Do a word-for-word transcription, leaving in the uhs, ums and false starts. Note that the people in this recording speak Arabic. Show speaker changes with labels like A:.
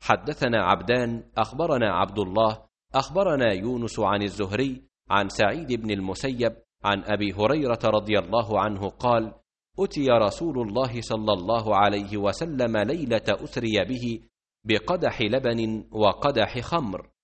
A: حدثنا عبدان أخبرنا عبد الله أخبرنا يونس عن الزهري عن سعيد بن المسيب عن أبي هريرة رضي الله عنه قال: أتي رسول الله صلى الله عليه وسلم ليلة أسري به بقدح لبن وقدح خمر،